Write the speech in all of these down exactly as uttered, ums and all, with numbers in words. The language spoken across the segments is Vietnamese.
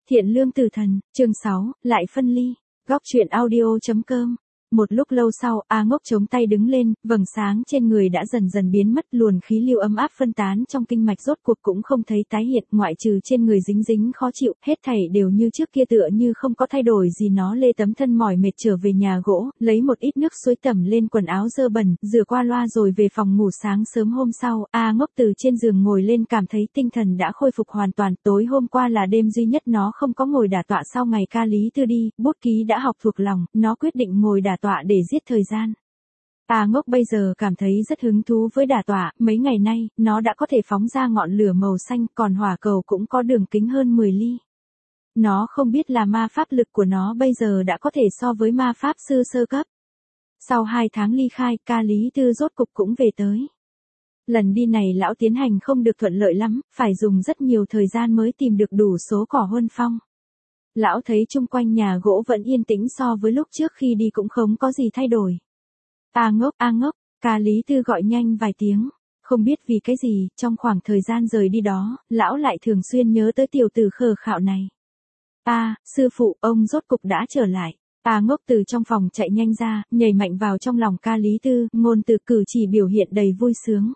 Thiện lương tử thần, chương sáu, lại phân ly. Góc truyện audio.com. Một lúc lâu sau, A Ngốc chống tay đứng lên, vầng sáng trên người đã dần dần biến mất, luồn khí lưu ấm áp phân tán trong kinh mạch rốt cuộc cũng không thấy tái hiện, ngoại trừ trên người dính dính khó chịu, hết thảy đều như trước kia tựa như không có thay đổi gì. Nó lê tấm thân mỏi mệt trở về nhà gỗ, lấy một ít nước suối tẩm lên quần áo dơ bẩn, rửa qua loa rồi về phòng ngủ. Sáng sớm hôm sau, A Ngốc từ trên giường ngồi lên cảm thấy tinh thần đã khôi phục hoàn toàn. Tối hôm qua là đêm duy nhất nó không có ngồi đả tọa sau ngày ca lý tư đi, bút ký đã học thuộc lòng, nó quyết định ngồi đả tọa để giết thời gian. A Ngốc bây giờ cảm thấy rất hứng thú với đả tọa, mấy ngày nay, nó đã có thể phóng ra ngọn lửa màu xanh, còn hỏa cầu cũng có đường kính hơn mười ly. Nó không biết là ma pháp lực của nó bây giờ đã có thể so với ma pháp sư sơ cấp. Sau hai tháng ly khai, ca lý tư rốt cục cũng về tới. Lần đi này lão tiến hành không được thuận lợi lắm, phải dùng rất nhiều thời gian mới tìm được đủ số cỏ huân phong. Lão thấy chung quanh nhà gỗ vẫn yên tĩnh, so với lúc trước khi đi cũng không có gì thay đổi. A Ngốc, A Ngốc, ca lý tư gọi nhanh vài tiếng. Không biết vì cái gì, trong khoảng thời gian rời đi đó, lão lại thường xuyên nhớ tới tiểu tử khờ khạo này. A, à, sư phụ, ông rốt cục đã trở lại. A Ngốc từ trong phòng chạy nhanh ra, nhảy mạnh vào trong lòng ca lý tư, ngôn từ cử chỉ biểu hiện đầy vui sướng.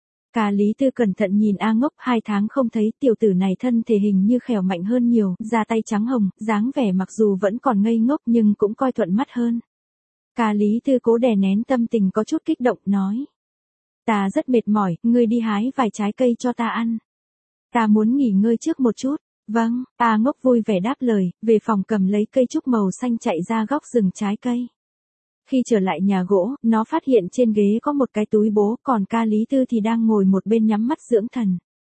Ca lý tư cẩn thận nhìn A Ngốc, hai tháng không thấy, tiểu tử này thân thể hình như khỏe mạnh hơn nhiều, da tay trắng hồng, dáng vẻ mặc dù vẫn còn ngây ngốc nhưng cũng coi thuận mắt hơn. Ca lý tư cố đè nén tâm tình có chút kích động, nói. Ta rất mệt mỏi, ngươi đi hái vài trái cây cho ta ăn. Ta muốn nghỉ ngơi trước một chút. Vâng, A Ngốc vui vẻ đáp lời, về phòng cầm lấy cây trúc màu xanh chạy ra góc rừng trái cây. Khi trở lại nhà gỗ, nó phát hiện trên ghế có một cái túi bố, còn ca lý tư thì đang ngồi một bên nhắm mắt dưỡng thần.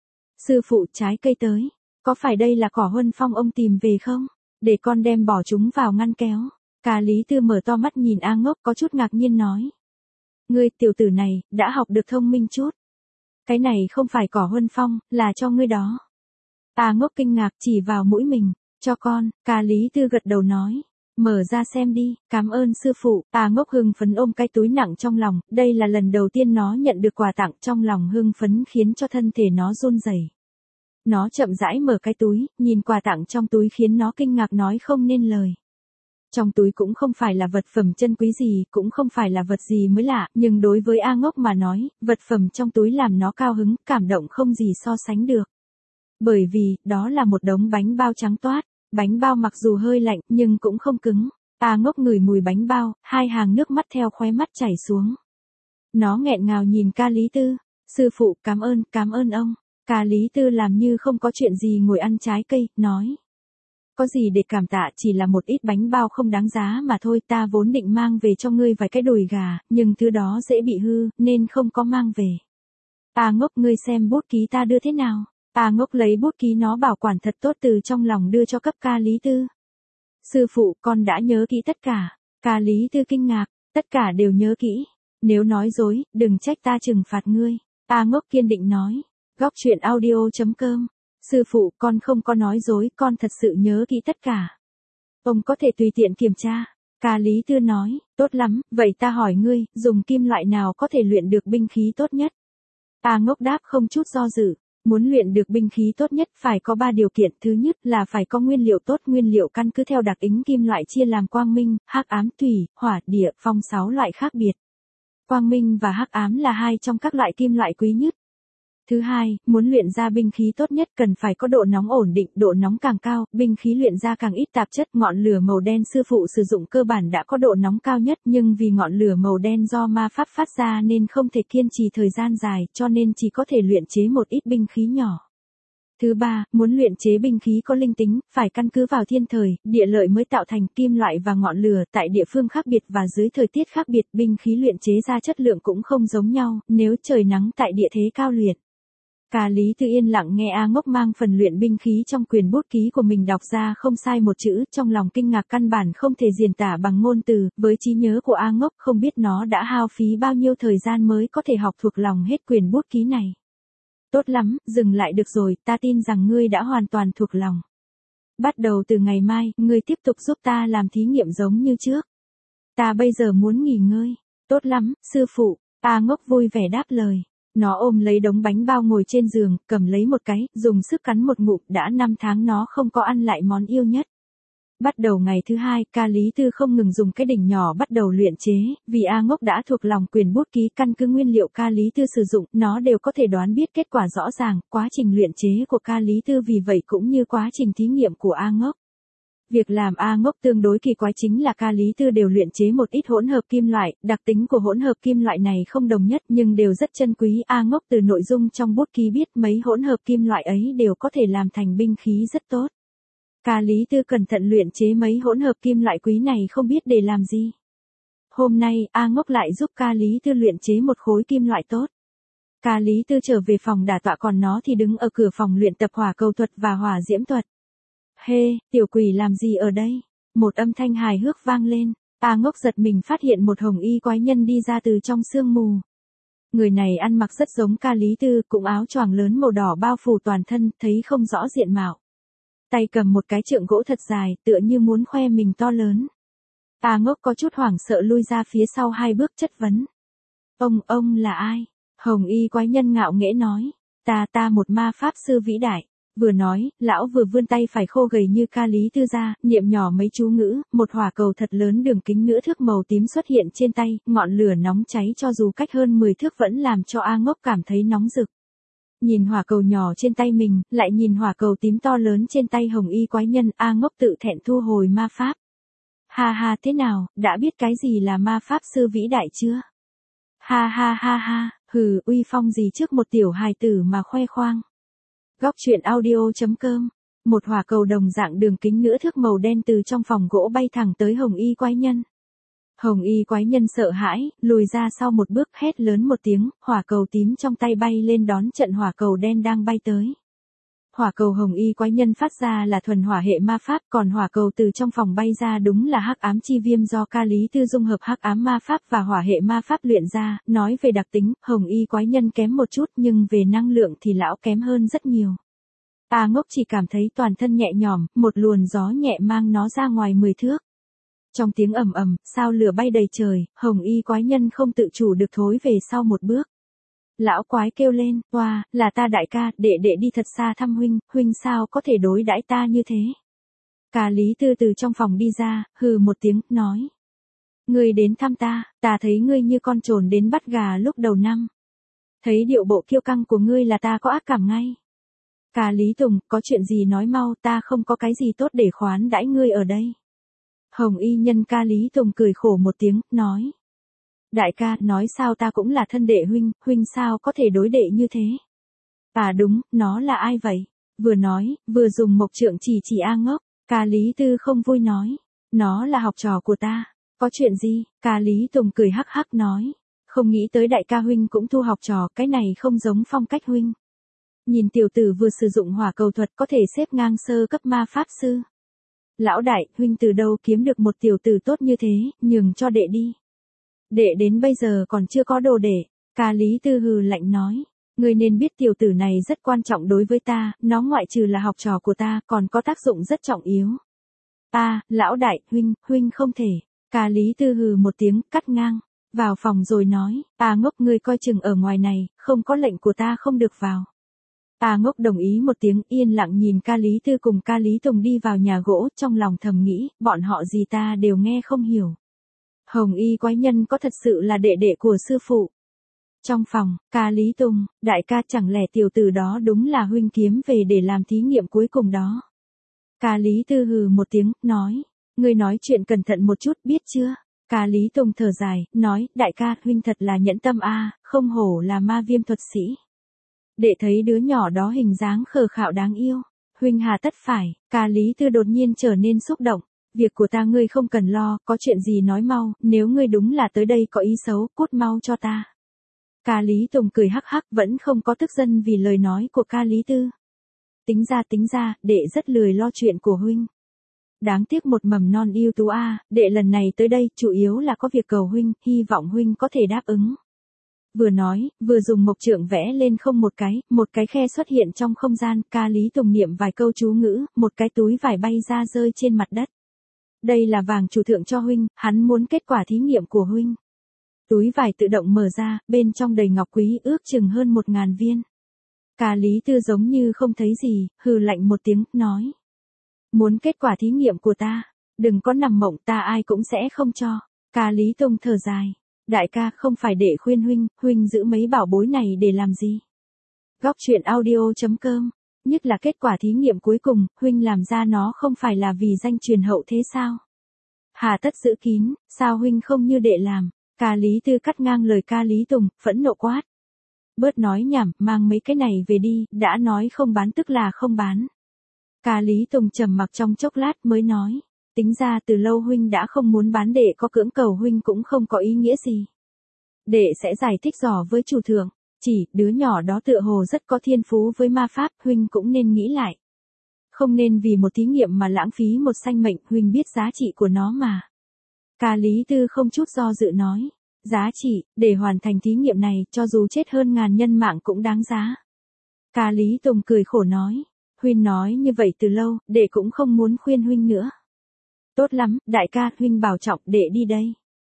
Sư phụ, trái cây tới. Có phải đây là cỏ huân phong ông tìm về không? Để con đem bỏ chúng vào ngăn kéo. Ca lý tư mở to mắt nhìn A Ngốc, có chút ngạc nhiên nói. Ngươi, tiểu tử này, đã học được thông minh chút. Cái này không phải cỏ huân phong, là cho ngươi đó. A Ngốc kinh ngạc chỉ vào mũi mình. Cho con, ca lý tư gật đầu nói. Mở ra xem đi, cảm ơn sư phụ. A Ngốc hưng phấn ôm cái túi nặng trong lòng, đây là lần đầu tiên nó nhận được quà tặng, trong lòng hưng phấn khiến cho thân thể nó run rẩy. Nó chậm rãi mở cái túi, nhìn quà tặng trong túi khiến nó kinh ngạc nói không nên lời. Trong túi cũng không phải là vật phẩm chân quý gì, cũng không phải là vật gì mới lạ, nhưng đối với A Ngốc mà nói, vật phẩm trong túi làm nó cao hứng, cảm động không gì so sánh được. Bởi vì, đó là một đống bánh bao trắng toát. Bánh bao mặc dù hơi lạnh, nhưng cũng không cứng. A Ngốc ngửi mùi bánh bao, hai hàng nước mắt theo khóe mắt chảy xuống. Nó nghẹn ngào nhìn ca lý tư. Sư phụ, cảm ơn, cảm ơn ông. Ca lý tư làm như không có chuyện gì ngồi ăn trái cây, nói. Có gì để cảm tạ, chỉ là một ít bánh bao không đáng giá mà thôi. Ta vốn định mang về cho ngươi vài cái đùi gà, nhưng thứ đó dễ bị hư, nên không có mang về. A Ngốc, ngươi xem bút ký ta đưa thế nào. A Ngốc lấy bút ký nó bảo quản thật tốt từ trong lòng đưa cho cấp ca lý tư. Sư phụ, con đã nhớ kỹ tất cả. Ca lý tư kinh ngạc, tất cả đều nhớ kỹ. Nếu nói dối, đừng trách ta trừng phạt ngươi. A Ngốc kiên định nói. Góc truyện audio.com. Sư phụ, con không có nói dối, con thật sự nhớ kỹ tất cả. Ông có thể tùy tiện kiểm tra. Ca lý tư nói, tốt lắm, vậy ta hỏi ngươi, dùng kim loại nào có thể luyện được binh khí tốt nhất? A Ngốc đáp không chút do dự. Muốn luyện được binh khí tốt nhất phải có ba điều kiện. Thứ nhất là phải có nguyên liệu tốt. Nguyên liệu căn cứ theo đặc tính kim loại chia làm quang minh, hắc ám, thủy, hỏa, địa, phong sáu loại khác biệt. Quang minh và hắc ám là hai trong các loại kim loại quý nhất. Thứ hai, muốn luyện ra binh khí tốt nhất cần phải có độ nóng ổn định, độ nóng càng cao, binh khí luyện ra càng ít tạp chất. Ngọn lửa màu đen sư phụ sử dụng cơ bản đã có độ nóng cao nhất, nhưng vì ngọn lửa màu đen do ma pháp phát ra nên không thể kiên trì thời gian dài, cho nên chỉ có thể luyện chế một ít binh khí nhỏ. Thứ ba, muốn luyện chế binh khí có linh tính, phải căn cứ vào thiên thời, địa lợi mới tạo thành. Kim loại và ngọn lửa tại địa phương khác biệt và dưới thời tiết khác biệt, binh khí luyện chế ra chất lượng cũng không giống nhau, nếu trời nắng tại địa thế cao luyện. Ca lý tư yên lặng nghe A Ngốc mang phần luyện binh khí trong quyền bút ký của mình đọc ra không sai một chữ, trong lòng kinh ngạc căn bản không thể diễn tả bằng ngôn từ. Với trí nhớ của A Ngốc, không biết nó đã hao phí bao nhiêu thời gian mới có thể học thuộc lòng hết quyền bút ký này. Tốt lắm, dừng lại được rồi, ta tin rằng ngươi đã hoàn toàn thuộc lòng. Bắt đầu từ ngày mai, ngươi tiếp tục giúp ta làm thí nghiệm giống như trước. Ta bây giờ muốn nghỉ ngơi. Tốt lắm, sư phụ. A Ngốc vui vẻ đáp lời. Nó ôm lấy đống bánh bao ngồi trên giường, cầm lấy một cái, dùng sức cắn một ngụm, đã năm tháng nó không có ăn lại món yêu nhất. Bắt đầu ngày thứ hai, ca Lý Tư không ngừng dùng cái đỉnh nhỏ bắt đầu luyện chế, vì A Ngốc đã thuộc lòng quyền bút ký, căn cứ nguyên liệu ca Lý Tư sử dụng, nó đều có thể đoán biết kết quả rõ ràng, quá trình luyện chế của ca Lý Tư vì vậy cũng như quá trình thí nghiệm của A Ngốc. Việc làm A Ngốc tương đối kỳ quái chính là ca Lý Tư đều luyện chế một ít hỗn hợp kim loại, đặc tính của hỗn hợp kim loại này không đồng nhất nhưng đều rất chân quý. A Ngốc từ nội dung trong bút ký biết mấy hỗn hợp kim loại ấy đều có thể làm thành binh khí rất tốt. Ca Lý Tư cẩn thận luyện chế mấy hỗn hợp kim loại quý này không biết để làm gì. Hôm nay, A Ngốc lại giúp ca Lý Tư luyện chế một khối kim loại tốt. Ca Lý Tư trở về phòng đả tọa còn nó thì đứng ở cửa phòng luyện tập hỏa cầu thuật và hỏa diễm thuật. Hê, tiểu quỷ làm gì ở đây? Một âm thanh hài hước vang lên. A Ngốc giật mình phát hiện một hồng y quái nhân đi ra từ trong sương mù. Người này ăn mặc rất giống ca Lý Tư, cũng áo choàng lớn màu đỏ bao phủ toàn thân, thấy không rõ diện mạo. Tay cầm một cái trượng gỗ thật dài, tựa như muốn khoe mình to lớn. A Ngốc có chút hoảng sợ lui ra phía sau hai bước chất vấn. Ông, ông là ai? Hồng y quái nhân ngạo nghễ nói. Ta ta một ma pháp sư vĩ đại. Vừa nói, lão vừa vươn tay phải khô gầy như ca Lý Tư ra, niệm nhỏ mấy chú ngữ, một hỏa cầu thật lớn đường kính nửa thước màu tím xuất hiện trên tay, ngọn lửa nóng cháy cho dù cách hơn mười thước vẫn làm cho A Ngốc cảm thấy nóng rực. Nhìn hỏa cầu nhỏ trên tay mình, lại nhìn hỏa cầu tím to lớn trên tay hồng y quái nhân, A Ngốc tự thẹn thu hồi ma pháp. Ha ha thế nào, đã biết cái gì là ma pháp sư vĩ đại chưa? Ha ha ha ha, hừ, uy phong gì trước một tiểu hài tử mà khoe khoang. Góc truyện audio chấm com. Một hỏa cầu đồng dạng đường kính nửa thước màu đen từ trong phòng gỗ bay thẳng tới hồng y quái nhân. Hồng y quái nhân sợ hãi, lùi ra sau một bước hét lớn một tiếng, hỏa cầu tím trong tay bay lên đón trận hỏa cầu đen đang bay tới. Hỏa cầu hồng y quái nhân phát ra là thuần hỏa hệ ma pháp, còn hỏa cầu từ trong phòng bay ra đúng là hắc ám chi viêm do ca Lý Tư dung hợp hắc ám ma pháp và hỏa hệ ma pháp luyện ra. Nói về đặc tính, hồng y quái nhân kém một chút nhưng về năng lượng thì lão kém hơn rất nhiều. A Ngốc chỉ cảm thấy toàn thân nhẹ nhõm, một luồn gió nhẹ mang nó ra ngoài mười thước. Trong tiếng ầm ầm, sao lửa bay đầy trời, hồng y quái nhân không tự chủ được thối về sau một bước. Lão quái kêu lên, oa, là ta đại ca, đệ đệ đi thật xa thăm huynh, huynh sao có thể đối đãi ta như thế. Ca Lý Tư từ trong phòng đi ra, hừ một tiếng, nói. Ngươi đến thăm ta, ta thấy ngươi như con trồn đến bắt gà lúc đầu năm. Thấy điệu bộ kiêu căng của ngươi là ta có ác cảm ngay. Ca Lý Tùng, có chuyện gì nói mau, ta không có cái gì tốt để khoán đãi ngươi ở đây. Hồng y nhân ca Lý Tùng cười khổ một tiếng, nói. Đại ca, nói sao ta cũng là thân đệ huynh, huynh sao có thể đối đệ như thế? À đúng, nó là ai vậy? Vừa nói, vừa dùng mộc trượng chỉ chỉ A Ngốc, ca Lý Tư không vui nói. Nó là học trò của ta. Có chuyện gì? Ca Lý Tùng cười hắc hắc nói. Không nghĩ tới đại ca huynh cũng thu học trò, cái này không giống phong cách huynh. Nhìn tiểu tử vừa sử dụng hỏa cầu thuật có thể xếp ngang sơ cấp ma pháp sư. Lão đại, huynh từ đâu kiếm được một tiểu tử tốt như thế, nhường cho đệ đi. Đệ đến bây giờ còn chưa có đồ để, ca Lý Tư hừ lạnh nói. Ngươi nên biết tiểu tử này rất quan trọng đối với ta, nó ngoại trừ là học trò của ta, còn có tác dụng rất trọng yếu. Ta, lão đại, huynh, huynh không thể. Ca Lý Tư hừ một tiếng, cắt ngang. Vào phòng rồi nói, A Ngốc ngươi coi chừng ở ngoài này, không có lệnh của ta không được vào. A Ngốc đồng ý một tiếng, yên lặng nhìn ca Lý Tư cùng ca Lý Tùng đi vào nhà gỗ, trong lòng thầm nghĩ, bọn họ gì ta đều nghe không hiểu. Hồng y quái nhân có thật sự là đệ đệ của sư phụ. Trong phòng, ca Lý Tùng, đại ca chẳng lẽ tiểu tử đó đúng là huynh kiếm về để làm thí nghiệm cuối cùng đó. Ca Lý Tư hừ một tiếng, nói, ngươi nói chuyện cẩn thận một chút biết chưa? Ca Lý Tùng thở dài, nói, đại ca, huynh thật là nhẫn tâm a, không hổ là ma viêm thuật sĩ. Đệ thấy đứa nhỏ đó hình dáng khờ khạo đáng yêu, huynh hà tất phải, ca Lý Tư đột nhiên trở nên xúc động. Việc của ta ngươi không cần lo, có chuyện gì nói mau, nếu ngươi đúng là tới đây có ý xấu, cút mau cho ta. Ca Lý Tùng cười hắc hắc vẫn không có tức giận vì lời nói của ca Lý Tư. Tính ra tính ra, đệ rất lười lo chuyện của huynh. Đáng tiếc một mầm non yêu tú a, đệ lần này tới đây chủ yếu là có việc cầu huynh, hy vọng huynh có thể đáp ứng. Vừa nói, vừa dùng mộc trượng vẽ lên không một cái, một cái khe xuất hiện trong không gian, ca Lý Tùng niệm vài câu chú ngữ, một cái túi vải bay ra rơi trên mặt đất. Đây là vàng chủ thượng cho huynh, hắn muốn kết quả thí nghiệm của huynh. Túi vải tự động mở ra, bên trong đầy ngọc quý ước chừng hơn một ngàn viên. Ca Lý Tư giống như không thấy gì, hừ lạnh một tiếng, nói. Muốn kết quả thí nghiệm của ta, đừng có nằm mộng, ta ai cũng sẽ không cho. Ca Lý Tông thở dài. Đại ca, không phải để khuyên huynh, huynh giữ mấy bảo bối này để làm gì? Góc truyện audio.com. Nhất là kết quả thí nghiệm cuối cùng, huynh làm ra nó không phải là vì danh truyền hậu thế sao? Hà tất giữ kín, sao huynh không như đệ làm? Ca Lý Tư cắt ngang lời Ca Lý Tùng, phẫn nộ quát. Bớt nói nhảm, mang mấy cái này về đi, đã nói không bán tức là không bán. Ca Lý Tùng trầm mặc trong chốc lát mới nói. Tính ra từ lâu huynh đã không muốn bán, đệ có cưỡng cầu huynh cũng không có ý nghĩa gì. Đệ sẽ giải thích rõ với chủ thượng, chỉ đứa nhỏ đó tựa hồ rất có thiên phú với ma pháp, huynh cũng nên nghĩ lại. Không nên vì một thí nghiệm mà lãng phí một sanh mệnh, huynh biết giá trị của nó mà. Ca Lý Tư không chút do dự nói, giá trị, để hoàn thành thí nghiệm này, cho dù chết hơn ngàn nhân mạng cũng đáng giá. Ca Lý Tùng cười khổ nói, huynh nói như vậy từ lâu, đệ cũng không muốn khuyên huynh nữa. Tốt lắm, đại ca, huynh bảo trọng, đệ đi đây.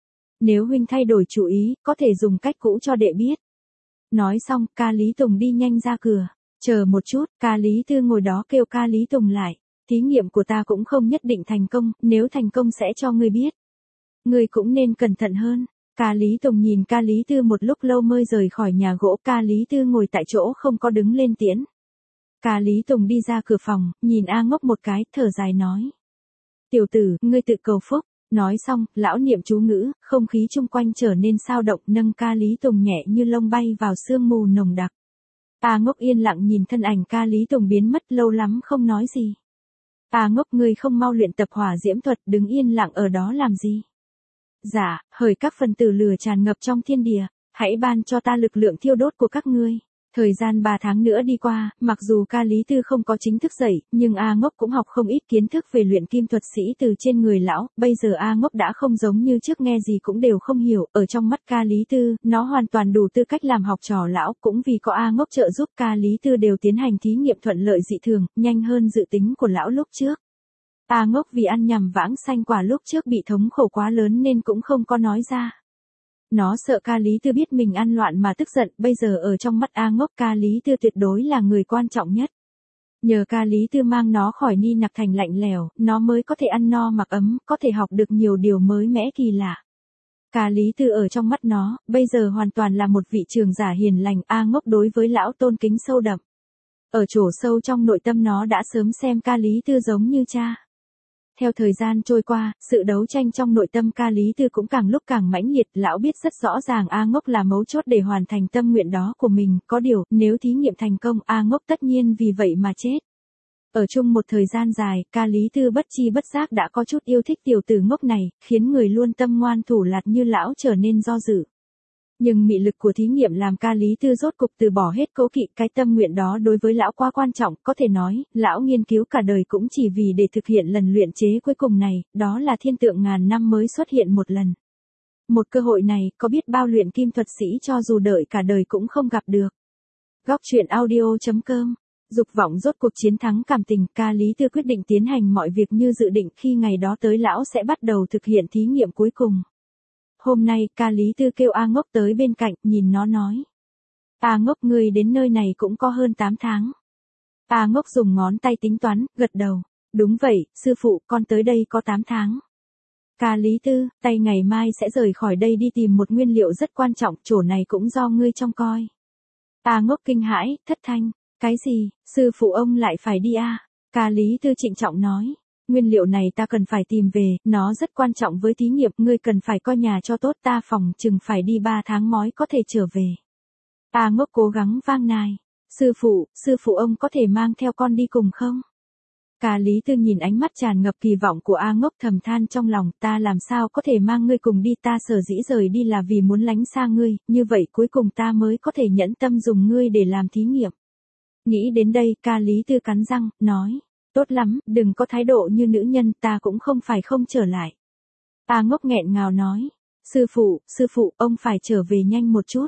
Nếu huynh thay đổi chủ ý, có thể dùng cách cũ cho đệ biết. Nói xong, Ca Lý Tùng đi nhanh ra cửa. Chờ một chút, Ca Lý Tư ngồi đó kêu Ca Lý Tùng lại. Thí nghiệm của ta cũng không nhất định thành công, nếu thành công sẽ cho ngươi biết. Ngươi cũng nên cẩn thận hơn. Ca Lý Tùng nhìn Ca Lý Tư một lúc lâu mới rời khỏi nhà gỗ. Ca Lý Tư ngồi tại chỗ không có đứng lên tiễn. Ca Lý Tùng đi ra cửa phòng, nhìn A Ngốc một cái, thở dài nói. Tiểu tử, ngươi tự cầu phúc. Nói xong, lão niệm chú ngữ, không khí chung quanh trở nên sao động, nâng Ca Lý Tùng nhẹ như lông bay vào sương mù nồng đặc. A Ngốc yên lặng nhìn thân ảnh Ca Lý Tùng biến mất, lâu lắm không nói gì. A Ngốc, ngươi không mau luyện tập hỏa diễm thuật, đứng yên lặng ở đó làm gì? Dạ, hỡi các phần tử lửa tràn ngập trong thiên địa, hãy ban cho ta lực lượng thiêu đốt của các ngươi. Thời gian ba tháng nữa đi qua, mặc dù Ca Lý Tư không có chính thức dạy, nhưng A Ngốc cũng học không ít kiến thức về luyện kim thuật sĩ từ trên người lão, bây giờ A Ngốc đã không giống như trước, nghe gì cũng đều không hiểu, ở trong mắt Ca Lý Tư, nó hoàn toàn đủ tư cách làm học trò lão, cũng vì có A Ngốc trợ giúp Ca Lý Tư đều tiến hành thí nghiệm thuận lợi dị thường, nhanh hơn dự tính của lão lúc trước. A Ngốc vì ăn nhầm vãng sanh quả lúc trước bị thống khổ quá lớn nên cũng không có nói ra. Nó sợ Ca Lý Tư biết mình ăn loạn mà tức giận, bây giờ ở trong mắt A Ngốc Ca Lý Tư tuyệt đối là người quan trọng nhất. Nhờ Ca Lý Tư mang nó khỏi ni nặc thành lạnh lèo, nó mới có thể ăn no mặc ấm, có thể học được nhiều điều mới mẻ kỳ lạ. Ca Lý Tư ở trong mắt nó, bây giờ hoàn toàn là một vị trưởng giả hiền lành. A Ngốc đối với lão tôn kính sâu đậm. Ở chỗ sâu trong nội tâm nó đã sớm xem Ca Lý Tư giống như cha. Theo thời gian trôi qua, sự đấu tranh trong nội tâm Ca Lý Tư cũng càng lúc càng mãnh liệt, lão biết rất rõ ràng A Ngốc là mấu chốt để hoàn thành tâm nguyện đó của mình, có điều, nếu thí nghiệm thành công, A Ngốc tất nhiên vì vậy mà chết. Ở chung một thời gian dài, Ca Lý Tư bất chi bất giác đã có chút yêu thích tiểu tử ngốc này, khiến người luôn tâm ngoan thủ lạt như lão trở nên do dự. Nhưng mị lực của thí nghiệm làm Ca Lý Tư rốt cục từ bỏ hết cố kỵ, cái tâm nguyện đó đối với lão quá quan trọng, có thể nói, lão nghiên cứu cả đời cũng chỉ vì để thực hiện lần luyện chế cuối cùng này, đó là thiên tượng ngàn năm mới xuất hiện một lần. Một cơ hội này, có biết bao luyện kim thuật sĩ cho dù đợi cả đời cũng không gặp được. Góc truyện audio.com. Dục vọng rốt cuộc chiến thắng cảm tình, Ca Lý Tư quyết định tiến hành mọi việc như dự định, khi ngày đó tới lão sẽ bắt đầu thực hiện thí nghiệm cuối cùng. Hôm nay, Ca Lý Tư kêu A Ngốc tới bên cạnh, nhìn nó nói. A Ngốc, ngươi đến nơi này cũng có hơn tám tháng. A Ngốc dùng ngón tay tính toán, gật đầu. Đúng vậy, sư phụ, con tới đây có tám tháng. Ca Lý Tư, tay ngày mai sẽ rời khỏi đây đi tìm một nguyên liệu rất quan trọng, chỗ này cũng do ngươi trông coi. A Ngốc kinh hãi, thất thanh. Cái gì, sư phụ ông lại phải đi à? Ca Lý Tư trịnh trọng nói. Nguyên liệu này ta cần phải tìm về, nó rất quan trọng với thí nghiệm, ngươi cần phải coi nhà cho tốt, ta phòng chừng phải đi ba tháng mới có thể trở về. A Ngốc cố gắng vang nài. Sư phụ, sư phụ ông có thể mang theo con đi cùng không? Ca Lý Tư nhìn ánh mắt tràn ngập kỳ vọng của A Ngốc thầm than trong lòng, ta làm sao có thể mang ngươi cùng đi, ta sở dĩ rời đi là vì muốn lánh xa ngươi, như vậy cuối cùng ta mới có thể nhẫn tâm dùng ngươi để làm thí nghiệm. Nghĩ đến đây, Ca Lý Tư cắn răng, nói. Tốt lắm, đừng có thái độ như nữ nhân, ta cũng không phải không trở lại. A Ngốc nghẹn ngào nói. Sư phụ, sư phụ, ông phải trở về nhanh một chút.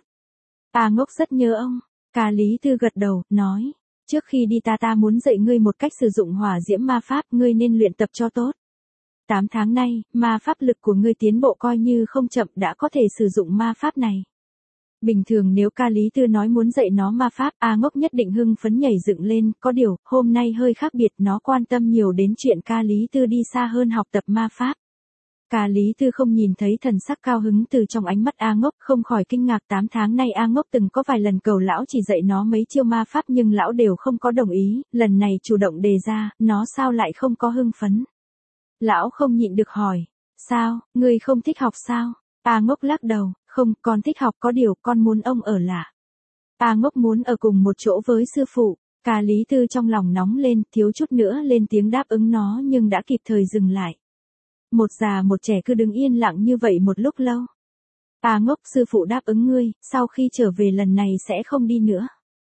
A Ngốc rất nhớ ông. Ca Lý Tư gật đầu, nói. Trước khi đi ta ta muốn dạy ngươi một cách sử dụng hỏa diễm ma pháp, ngươi nên luyện tập cho tốt. tám tháng nay, ma pháp lực của ngươi tiến bộ coi như không chậm đã có thể sử dụng ma pháp này. Bình thường nếu ca Lý Tư nói muốn dạy nó ma pháp, A Ngốc nhất định hưng phấn nhảy dựng lên, có điều, hôm nay hơi khác biệt, nó quan tâm nhiều đến chuyện ca Lý Tư đi xa hơn học tập ma pháp. Ca Lý Tư không nhìn thấy thần sắc cao hứng từ trong ánh mắt A Ngốc, không khỏi kinh ngạc. Tám tháng nay A Ngốc từng có vài lần cầu lão chỉ dạy nó mấy chiêu ma pháp nhưng lão đều không có đồng ý, lần này chủ động đề ra, nó sao lại không có hưng phấn. Lão không nhịn được hỏi, sao, ngươi không thích học sao? A Ngốc lắc đầu, không, con thích học, có điều con muốn ông ở lạ. A Ngốc muốn ở cùng một chỗ với sư phụ. Ca Lý Tư trong lòng nóng lên, thiếu chút nữa lên tiếng đáp ứng nó nhưng đã kịp thời dừng lại. Một già một trẻ cứ đứng yên lặng như vậy một lúc lâu. A Ngốc, sư phụ đáp ứng ngươi, sau khi trở về lần này sẽ không đi nữa.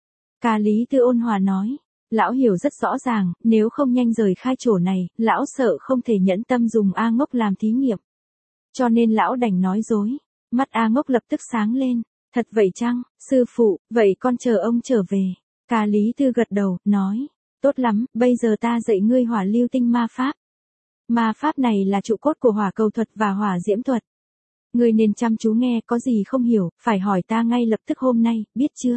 Ca Lý Tư ôn hòa nói, lão hiểu rất rõ ràng, nếu không nhanh rời khai chỗ này, lão sợ không thể nhẫn tâm dùng A Ngốc làm thí nghiệm. Cho nên lão đành nói dối. Mắt A Ngốc lập tức sáng lên, thật vậy chăng, sư phụ, vậy con chờ ông trở về. Ca Lý Tư gật đầu, nói, tốt lắm, bây giờ ta dạy ngươi hỏa lưu tinh ma pháp. Ma pháp này là trụ cốt của hỏa cầu thuật và hỏa diễm thuật. Ngươi nên chăm chú nghe, có gì không hiểu, phải hỏi ta ngay lập tức hôm nay, biết chưa?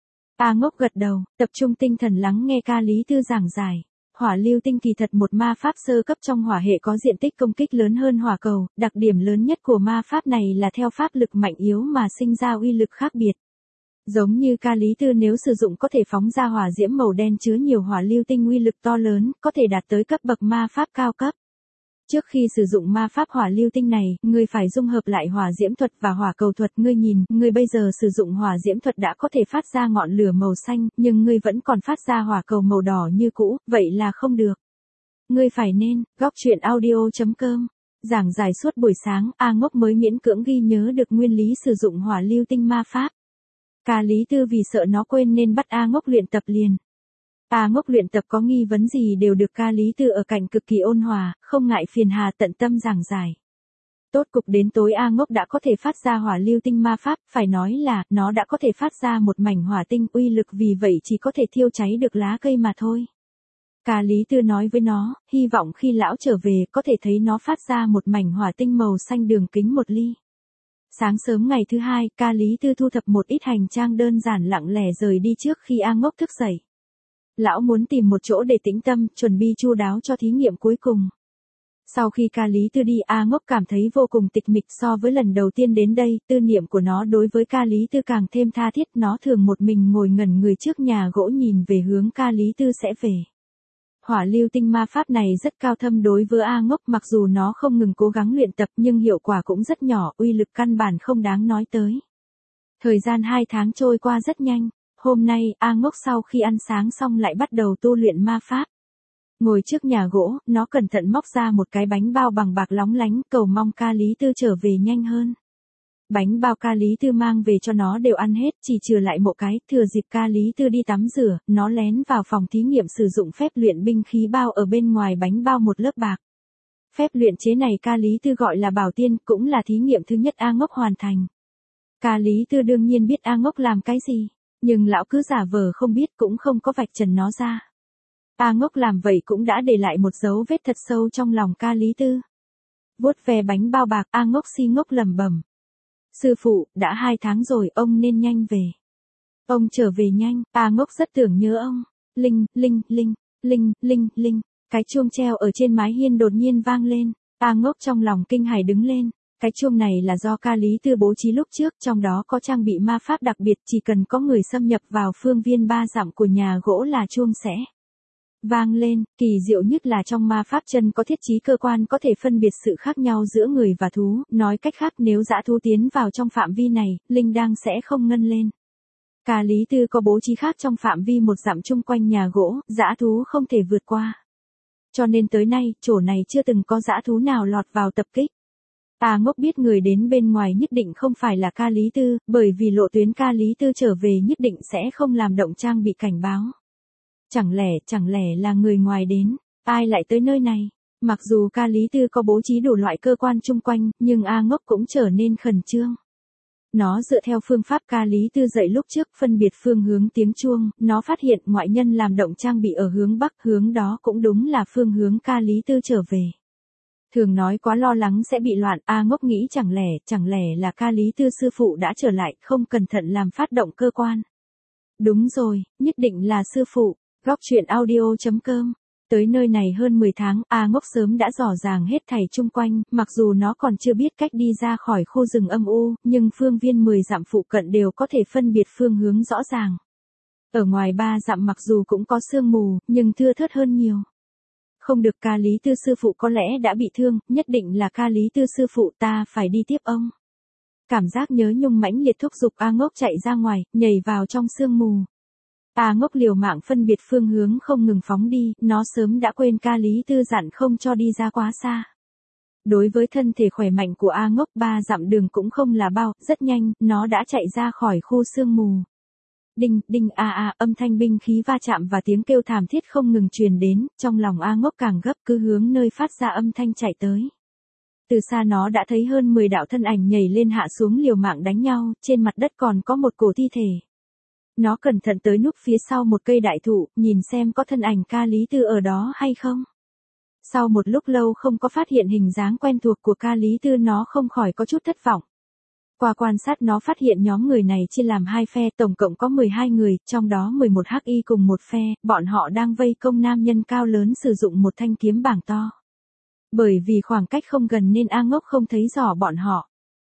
A Ngốc gật đầu, tập trung tinh thần lắng nghe ca Lý Tư giảng giải. Hỏa lưu tinh kỳ thật một ma pháp sơ cấp trong hỏa hệ có diện tích công kích lớn hơn hỏa cầu, đặc điểm lớn nhất của ma pháp này là theo pháp lực mạnh yếu mà sinh ra uy lực khác biệt. Giống như ca Lý Tư nếu sử dụng có thể phóng ra hỏa diễm màu đen chứa nhiều hỏa lưu tinh uy lực to lớn, có thể đạt tới cấp bậc ma pháp cao cấp. Trước khi sử dụng ma pháp hỏa lưu tinh này, ngươi phải dung hợp lại hỏa diễm thuật và hỏa cầu thuật. Ngươi nhìn, ngươi bây giờ sử dụng hỏa diễm thuật đã có thể phát ra ngọn lửa màu xanh, nhưng ngươi vẫn còn phát ra hỏa cầu màu đỏ như cũ, vậy là không được. Ngươi phải nên, góc truyện audio chấm com. Giảng giải suốt buổi sáng, A Ngốc mới miễn cưỡng ghi nhớ được nguyên lý sử dụng hỏa lưu tinh ma pháp. Ca Lý Tư vì sợ nó quên nên bắt A Ngốc luyện tập liền. A Ngốc luyện tập có nghi vấn gì đều được ca Lý Tư ở cạnh cực kỳ ôn hòa, không ngại phiền hà tận tâm giảng giải. Tốt cục đến tối A Ngốc đã có thể phát ra hỏa lưu tinh ma pháp, phải nói là, nó đã có thể phát ra một mảnh hỏa tinh uy lực vì vậy chỉ có thể thiêu cháy được lá cây mà thôi. Ca Lý Tư nói với nó, hy vọng khi lão trở về có thể thấy nó phát ra một mảnh hỏa tinh màu xanh đường kính một ly. Sáng sớm ngày thứ hai, ca Lý Tư thu thập một ít hành trang đơn giản lặng lẽ rời đi trước khi A Ngốc thức dậy. Lão muốn tìm một chỗ để tĩnh tâm, chuẩn bị chu đáo cho thí nghiệm cuối cùng. Sau khi ca Lý Tư đi, A Ngốc cảm thấy vô cùng tịch mịch so với lần đầu tiên đến đây, tư niệm của nó đối với ca Lý Tư càng thêm tha thiết, nó thường một mình ngồi ngẩn người trước nhà gỗ nhìn về hướng ca Lý Tư sẽ về. Hỏa lưu tinh ma pháp này rất cao thâm đối với A Ngốc, mặc dù nó không ngừng cố gắng luyện tập nhưng hiệu quả cũng rất nhỏ, uy lực căn bản không đáng nói tới. Thời gian hai tháng trôi qua rất nhanh. Hôm nay, A Ngốc sau khi ăn sáng xong lại bắt đầu tu luyện ma pháp. Ngồi trước nhà gỗ, nó cẩn thận móc ra một cái bánh bao bằng bạc lóng lánh, cầu mong ca Lý Tư trở về nhanh hơn. Bánh bao ca Lý Tư mang về cho nó đều ăn hết, chỉ trừ lại một cái, thừa dịp ca Lý Tư đi tắm rửa, nó lén vào phòng thí nghiệm sử dụng phép luyện binh khí bao ở bên ngoài bánh bao một lớp bạc. Phép luyện chế này ca Lý Tư gọi là Bảo Tiên, cũng là thí nghiệm thứ nhất A Ngốc hoàn thành. Ca Lý Tư đương nhiên biết A Ngốc làm cái gì. Nhưng lão cứ giả vờ không biết cũng không có vạch trần nó ra. A Ngốc làm vậy cũng đã để lại một dấu vết thật sâu trong lòng ca Lý Tư. Vuốt ve bánh bao bạc, A Ngốc si ngốc lẩm bẩm. Sư phụ, đã hai tháng rồi, ông nên nhanh về. Ông trở về nhanh, A Ngốc rất tưởng nhớ ông. Linh, linh, linh, linh, linh, linh, cái chuông treo ở trên mái hiên đột nhiên vang lên. A Ngốc trong lòng kinh hãi đứng lên. Cái chuông này là do ca Lý Tư bố trí lúc trước, trong đó có trang bị ma pháp đặc biệt, chỉ cần có người xâm nhập vào phương viên ba dặm của nhà gỗ là chuông sẽ vang lên. Kỳ diệu nhất là trong ma pháp chân có thiết trí cơ quan có thể phân biệt sự khác nhau giữa người và thú, nói cách khác nếu dã thú tiến vào trong phạm vi này, linh đang sẽ không ngân lên. Ca Lý Tư có bố trí khác trong phạm vi một dặm chung quanh nhà gỗ, dã thú không thể vượt qua. Cho nên tới nay, chỗ này chưa từng có dã thú nào lọt vào tập kích. A Ngốc biết người đến bên ngoài nhất định không phải là ca Lý Tư, bởi vì lộ tuyến ca Lý Tư trở về nhất định sẽ không làm động trang bị cảnh báo. Chẳng lẽ, chẳng lẽ là người ngoài đến, ai lại tới nơi này? Mặc dù ca Lý Tư có bố trí đủ loại cơ quan chung quanh, nhưng A Ngốc cũng trở nên khẩn trương. Nó dựa theo phương pháp ca Lý Tư dạy lúc trước phân biệt phương hướng tiếng chuông, nó phát hiện ngoại nhân làm động trang bị ở hướng Bắc, hướng đó cũng đúng là phương hướng ca Lý Tư trở về. Thường nói quá lo lắng sẽ bị loạn, A Ngốc nghĩ chẳng lẽ, chẳng lẽ là ca lý tư sư phụ đã trở lại, không cẩn thận làm phát động cơ quan. Đúng rồi, nhất định là sư phụ. Góc truyện audio.com. Tới nơi này hơn mười tháng, A Ngốc sớm đã dò dàng hết thảy chung quanh, mặc dù nó còn chưa biết cách đi ra khỏi khu rừng âm u, nhưng phương viên mười dặm phụ cận đều có thể phân biệt phương hướng rõ ràng. Ở ngoài ba dặm mặc dù cũng có sương mù, nhưng thưa thớt hơn nhiều. Không được, ca lý tư sư phụ có lẽ đã bị thương, nhất định là ca lý tư sư phụ, ta phải đi tiếp ông. Cảm giác nhớ nhung mãnh liệt thúc giục A Ngốc chạy ra ngoài, nhảy vào trong sương mù. A Ngốc liều mạng phân biệt phương hướng không ngừng phóng đi, nó sớm đã quên ca lý tư dặn không cho đi ra quá xa. Đối với thân thể khỏe mạnh của A Ngốc, ba dặm đường cũng không là bao, rất nhanh, nó đã chạy ra khỏi khu sương mù. Đinh, đinh a a, âm thanh binh khí va chạm và tiếng kêu thảm thiết không ngừng truyền đến, trong lòng A Ngốc càng gấp, cứ hướng nơi phát ra âm thanh chạy tới. Từ xa nó đã thấy hơn mười đạo thân ảnh nhảy lên hạ xuống liều mạng đánh nhau, trên mặt đất còn có một cổ thi thể. Nó cẩn thận tới núp phía sau một cây đại thụ, nhìn xem có thân ảnh ca lý tư ở đó hay không. Sau một lúc lâu không có phát hiện hình dáng quen thuộc của ca lý tư, nó không khỏi có chút thất vọng. Qua quan sát nó phát hiện nhóm người này chia làm hai phe, tổng cộng có mười hai người, trong đó mười một hắc y cùng một phe, bọn họ đang vây công nam nhân cao lớn sử dụng một thanh kiếm bảng to. Bởi vì khoảng cách không gần nên A Ngốc không thấy rõ bọn họ.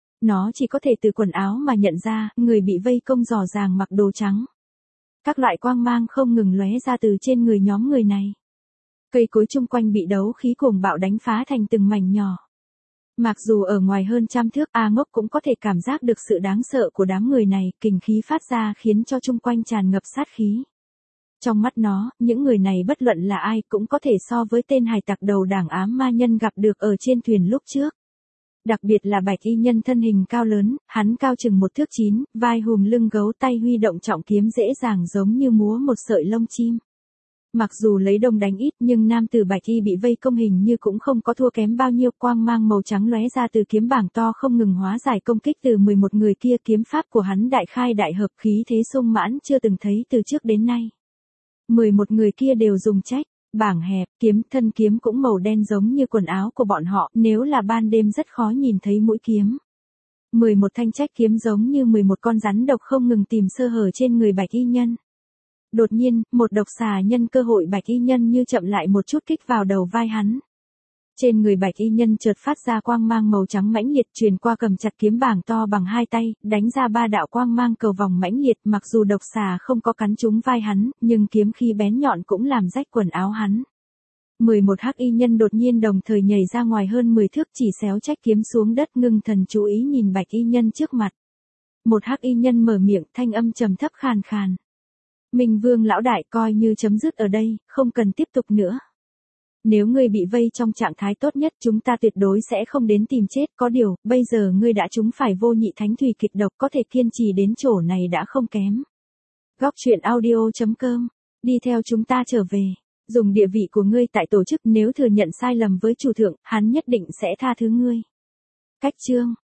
Nó chỉ có thể từ quần áo mà nhận ra, người bị vây công rõ ràng mặc đồ trắng. Các loại quang mang không ngừng lóe ra từ trên người nhóm người này. Cây cối chung quanh bị đấu khí cuồng bạo đánh phá thành từng mảnh nhỏ. Mặc dù ở ngoài hơn trăm thước, A Ngốc cũng có thể cảm giác được sự đáng sợ của đám người này, kình khí phát ra khiến cho chung quanh tràn ngập sát khí. Trong mắt nó, những người này bất luận là ai cũng có thể so với tên hải tặc đầu đảng ám ma nhân gặp được ở trên thuyền lúc trước. Đặc biệt là bạch y nhân thân hình cao lớn, hắn cao chừng một thước chín, vai hùm lưng gấu, tay huy động trọng kiếm dễ dàng giống như múa một sợi lông chim. Mặc dù lấy đông đánh ít nhưng nam tử bạch y bị vây công hình như cũng không có thua kém bao nhiêu, quang mang màu trắng lóe ra từ kiếm bảng to không ngừng hóa giải công kích từ mười một người kia, kiếm pháp của hắn đại khai đại hợp, khí thế sung mãn chưa từng thấy từ trước đến nay. mười một người kia đều dùng trách, bảng hẹp, kiếm, thân kiếm cũng màu đen giống như quần áo của bọn họ, nếu là ban đêm rất khó nhìn thấy mũi kiếm. mười một thanh trách kiếm giống như mười một con rắn độc không ngừng tìm sơ hở trên người bạch y nhân. Đột nhiên, một độc xà nhân cơ hội bạch y nhân như chậm lại một chút kích vào đầu vai hắn. Trên người bạch y nhân chợt phát ra quang mang màu trắng mãnh liệt, truyền qua cầm chặt kiếm bảng to bằng hai tay, đánh ra ba đạo quang mang cầu vòng mãnh liệt, mặc dù độc xà không có cắn trúng vai hắn, nhưng kiếm khí bén nhọn cũng làm rách quần áo hắn. mười một hắc y nhân đột nhiên đồng thời nhảy ra ngoài hơn mười thước, chỉ xéo trách kiếm xuống đất, ngưng thần chú ý nhìn bạch y nhân trước mặt. Một hắc y nhân mở miệng, thanh âm trầm thấp khàn khàn. Minh Vương lão đại, coi như chấm dứt ở đây, không cần tiếp tục nữa. Nếu ngươi bị vây trong trạng thái tốt nhất, chúng ta tuyệt đối sẽ không đến tìm chết, có điều, bây giờ ngươi đã trúng phải vô nhị thánh thủy kịch độc, có thể kiên trì đến chỗ này đã không kém. Góc truyện audio.com, đi theo chúng ta trở về, dùng địa vị của ngươi tại tổ chức, nếu thừa nhận sai lầm với chủ thượng, hắn nhất định sẽ tha thứ ngươi. Cách chương